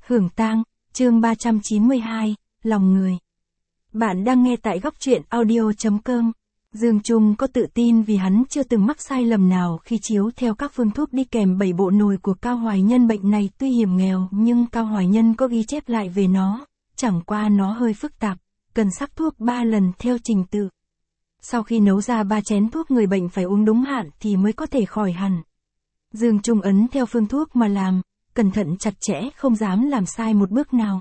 Hưởng tang, chương 392, lòng người. Bạn đang nghe tại góc truyện audio.com. Dương Trung có tự tin vì hắn chưa từng mắc sai lầm nào khi chiếu theo các phương thuốc đi kèm 7 bộ nồi của Cao Hoài Nhân. Bệnh này tuy hiểm nghèo nhưng Cao Hoài Nhân có ghi chép lại về nó, chẳng qua nó hơi phức tạp, cần sắc thuốc 3 lần theo trình tự. Sau khi nấu ra 3 chén thuốc người bệnh phải uống đúng hạn thì mới có thể khỏi hẳn. Dương Trung ấn theo phương thuốc mà làm, cẩn thận chặt chẽ không dám làm sai một bước nào.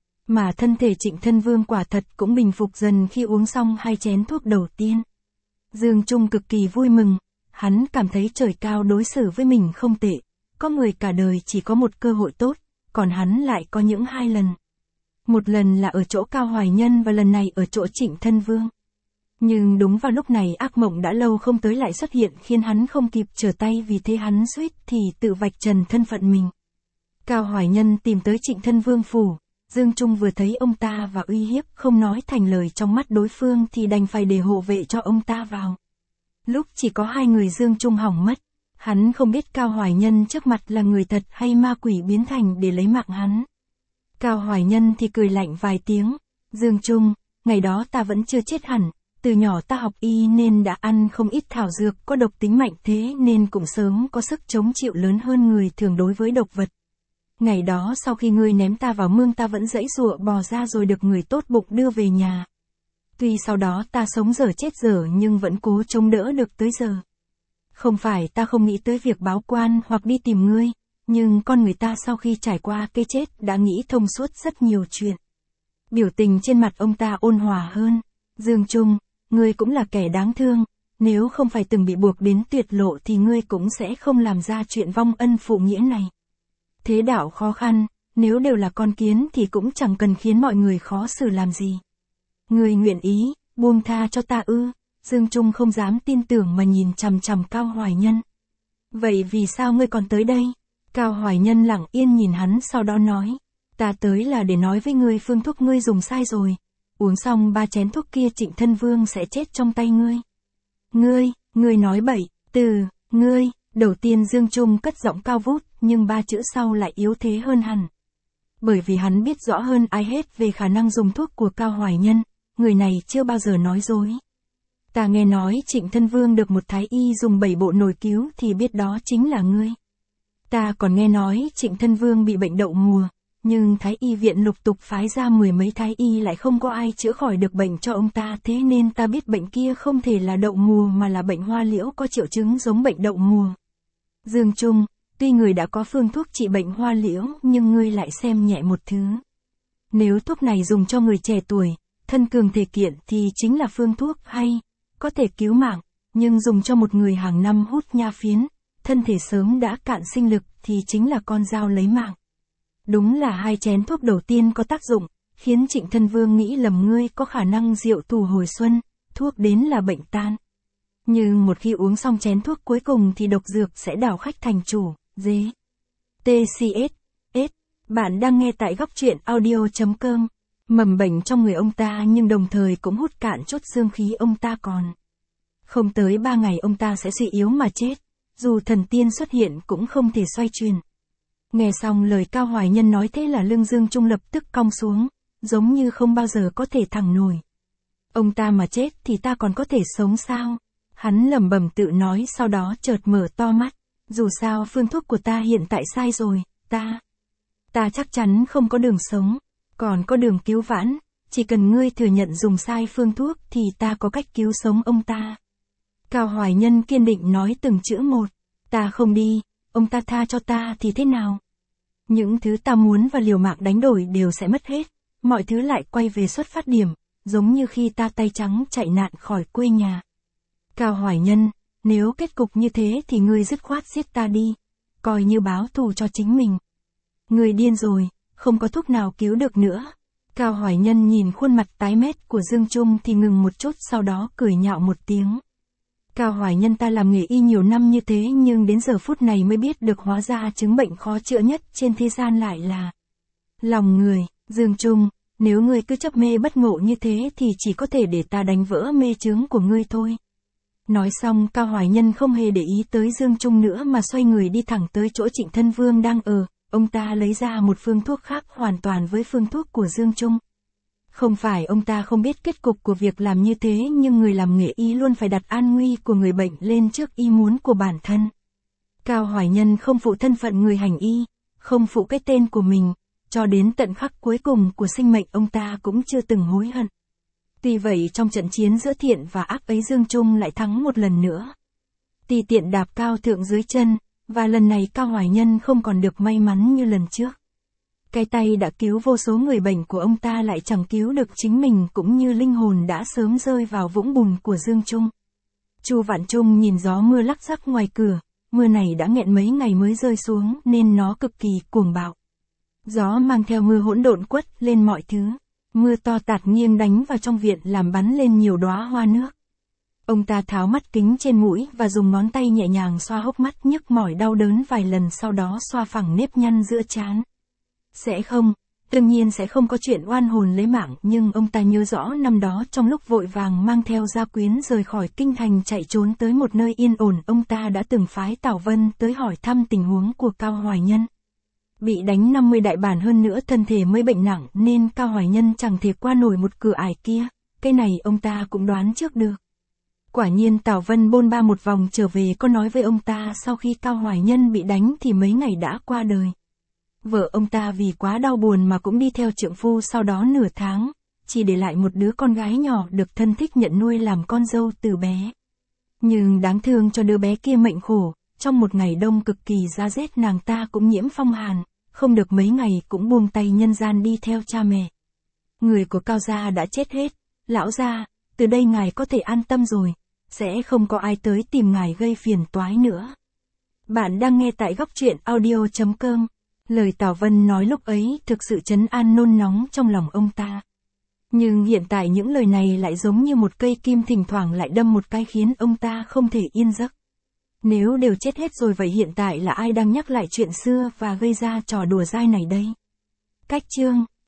Mà thân thể Trịnh Thân Vương quả thật cũng bình phục dần khi uống xong 2 chén thuốc đầu tiên. Dương Trung cực kỳ vui mừng, hắn cảm thấy trời cao đối xử với mình không tệ, có người cả đời chỉ có một cơ hội tốt, còn hắn lại có những 2 lần. Một lần là ở chỗ Cao Hoài Nhân và lần này ở chỗ Trịnh Thân Vương. Nhưng đúng vào lúc này ác mộng đã lâu không tới lại xuất hiện khiến hắn không kịp trở tay, vì thế hắn suýt thì tự vạch trần thân phận mình. Cao Hoài Nhân tìm tới Trịnh Thân Vương phủ, Dương Trung vừa thấy ông ta và uy hiếp không nói thành lời trong mắt đối phương thì đành phải để hộ vệ cho ông ta vào. Lúc chỉ có 2 người Dương Trung hỏng mất, hắn không biết Cao Hoài Nhân trước mặt là người thật hay ma quỷ biến thành để lấy mạng hắn. Cao Hoài Nhân thì cười lạnh vài tiếng, Dương Trung, ngày đó ta vẫn chưa chết hẳn, từ nhỏ ta học y nên đã ăn không ít thảo dược có độc tính mạnh, thế nên cũng sớm có sức chống chịu lớn hơn người thường đối với độc vật. Ngày đó sau khi ngươi ném ta vào mương ta vẫn giãy giụa bò ra rồi được người tốt bụng đưa về nhà. Tuy sau đó ta sống dở chết dở nhưng vẫn cố chống đỡ được tới giờ. Không phải ta không nghĩ tới việc báo quan hoặc đi tìm ngươi, nhưng con người ta sau khi trải qua cái chết đã nghĩ thông suốt rất nhiều chuyện. Biểu tình trên mặt ông ta ôn hòa hơn. Dương Trung, ngươi cũng là kẻ đáng thương, nếu không phải từng bị buộc đến tuyệt lộ thì ngươi cũng sẽ không làm ra chuyện vong ân phụ nghĩa này. Thế đạo khó khăn, nếu đều là con kiến thì cũng chẳng cần khiến mọi người khó xử làm gì. Ngươi nguyện ý, buông tha cho ta ư? Dương Trung không dám tin tưởng mà nhìn chằm chằm Cao Hoài Nhân. Vậy vì sao ngươi còn tới đây? Cao Hoài Nhân lặng yên nhìn hắn sau đó nói, ta tới là để nói với ngươi phương thuốc ngươi dùng sai rồi. Uống xong 3 chén thuốc kia Trịnh Thân Vương sẽ chết trong tay ngươi. Ngươi nói bậy, ngươi, đầu tiên Dương Trung cất giọng cao vút, nhưng 3 chữ sau lại yếu thế hơn hẳn. Bởi vì hắn biết rõ hơn ai hết về khả năng dùng thuốc của Cao Hoài Nhân, người này chưa bao giờ nói dối. Ta nghe nói Trịnh Thân Vương được một thái y dùng 7 bộ nồi cứu thì biết đó chính là ngươi. Ta còn nghe nói Trịnh Thân Vương bị bệnh đậu mùa. Nhưng Thái y viện lục tục phái ra 10 mấy thái y lại không có ai chữa khỏi được bệnh cho ông ta, thế nên ta biết bệnh kia không thể là đậu mùa mà là bệnh hoa liễu có triệu chứng giống bệnh đậu mùa. Dương Trung, tuy người đã có phương thuốc trị bệnh hoa liễu nhưng ngươi lại xem nhẹ một thứ. Nếu thuốc này dùng cho người trẻ tuổi, thân cường thể kiện thì chính là phương thuốc hay, có thể cứu mạng, nhưng dùng cho một người hàng năm hút nha phiến, thân thể sớm đã cạn sinh lực thì chính là con dao lấy mạng. Đúng là 2 chén thuốc đầu tiên có tác dụng, khiến Trịnh Thân Vương nghĩ lầm ngươi có khả năng diệu thủ hồi xuân, thuốc đến là bệnh tan. Nhưng một khi uống xong chén thuốc cuối cùng thì độc dược sẽ đảo khách thành chủ, TCS. Bạn đang nghe tại góc truyện audio.com. Mầm bệnh trong người ông ta nhưng đồng thời cũng hút cạn chút dương khí ông ta còn. Không tới 3 ngày ông ta sẽ suy yếu mà chết, dù thần tiên xuất hiện cũng không thể xoay chuyển. Nghe xong lời Cao Hoài Nhân nói thế là lưng Dương Trung lập tức cong xuống, giống như không bao giờ có thể thẳng nổi. Ông ta mà chết thì ta còn có thể sống sao? Hắn lẩm bẩm tự nói sau đó chợt mở to mắt. Dù sao phương thuốc của ta hiện tại sai rồi, ta chắc chắn không có đường sống, còn có đường cứu vãn, chỉ cần ngươi thừa nhận dùng sai phương thuốc thì ta có cách cứu sống ông ta. Cao Hoài Nhân kiên định nói từng chữ một, ta không đi. Ông ta tha cho ta thì thế nào? Những thứ ta muốn và liều mạng đánh đổi đều sẽ mất hết, mọi thứ lại quay về xuất phát điểm, giống như khi ta tay trắng chạy nạn khỏi quê nhà. Cao Hoài Nhân, nếu kết cục như thế thì ngươi dứt khoát giết ta đi, coi như báo thù cho chính mình. Ngươi điên rồi, không có thuốc nào cứu được nữa. Cao Hoài Nhân nhìn khuôn mặt tái mét của Dương Trung thì ngừng một chút sau đó cười nhạo một tiếng. Cao Hoài Nhân, ta làm nghề y nhiều năm như thế nhưng đến giờ phút này mới biết được hóa ra chứng bệnh khó chữa nhất trên thế gian lại là lòng người. Dương Trung, nếu ngươi cứ chấp mê bất ngộ như thế thì chỉ có thể để ta đánh vỡ mê chướng của ngươi thôi. Nói xong Cao Hoài Nhân không hề để ý tới Dương Trung nữa mà xoay người đi thẳng tới chỗ Trịnh Thân Vương đang ở, ông ta lấy ra một phương thuốc khác hoàn toàn với phương thuốc của Dương Trung. Không phải ông ta không biết kết cục của việc làm như thế, nhưng người làm nghề y luôn phải đặt an nguy của người bệnh lên trước ý muốn của bản thân. Cao Hoài Nhân không phụ thân phận người hành y, không phụ cái tên của mình, cho đến tận khắc cuối cùng của sinh mệnh ông ta cũng chưa từng hối hận. Tuy vậy trong trận chiến giữa thiện và ác ấy Dương Trung lại thắng một lần nữa. Tùy tiện đạp Cao Thượng dưới chân, và lần này Cao Hoài Nhân không còn được may mắn như lần trước. Cái tay đã cứu vô số người bệnh của ông ta lại chẳng cứu được chính mình, cũng như linh hồn đã sớm rơi vào vũng bùn của Dương Trung. Chu Vạn Trung nhìn gió mưa lắc rắc ngoài cửa, mưa này đã nghẹn mấy ngày mới rơi xuống nên nó cực kỳ cuồng bạo. Gió mang theo mưa hỗn độn quất lên mọi thứ, mưa to tạt nghiêng đánh vào trong viện làm bắn lên nhiều đóa hoa nước. Ông ta tháo mắt kính trên mũi và dùng ngón tay nhẹ nhàng xoa hốc mắt nhức mỏi đau đớn vài lần, sau đó xoa phẳng nếp nhăn giữa trán. Đương nhiên sẽ không có chuyện oan hồn lấy mạng, nhưng ông ta nhớ rõ năm đó trong lúc vội vàng mang theo gia quyến rời khỏi kinh thành chạy trốn tới một nơi yên ổn, ông ta đã từng phái Tào Vân tới hỏi thăm tình huống của Cao Hoài Nhân. Bị đánh 50 đại bản hơn nữa thân thể mới bệnh nặng nên Cao Hoài Nhân chẳng thể qua nổi một cửa ải kia, cái này ông ta cũng đoán trước được. Quả nhiên Tào Vân bôn ba một vòng trở về có nói với ông ta sau khi Cao Hoài Nhân bị đánh thì mấy ngày đã qua đời. Vợ ông ta vì quá đau buồn mà cũng đi theo trượng phu sau đó nửa tháng, chỉ để lại một đứa con gái nhỏ được thân thích nhận nuôi làm con dâu từ bé. Nhưng đáng thương cho đứa bé kia mệnh khổ, trong một ngày đông cực kỳ giá rét nàng ta cũng nhiễm phong hàn, không được mấy ngày cũng buông tay nhân gian đi theo cha mẹ. Người của Cao gia đã chết hết, lão gia, từ đây ngài có thể an tâm rồi, sẽ không có ai tới tìm ngài gây phiền toái nữa. Bạn đang nghe tại Góc Truyện Audio.com. Lời Tào Vân nói lúc ấy thực sự trấn an nôn nóng trong lòng ông ta. Nhưng hiện tại những lời này lại giống như một cây kim thỉnh thoảng lại đâm một cái khiến ông ta không thể yên giấc. Nếu đều chết hết rồi vậy hiện tại là ai đang nhắc lại chuyện xưa và gây ra trò đùa dai này đây? Cách chương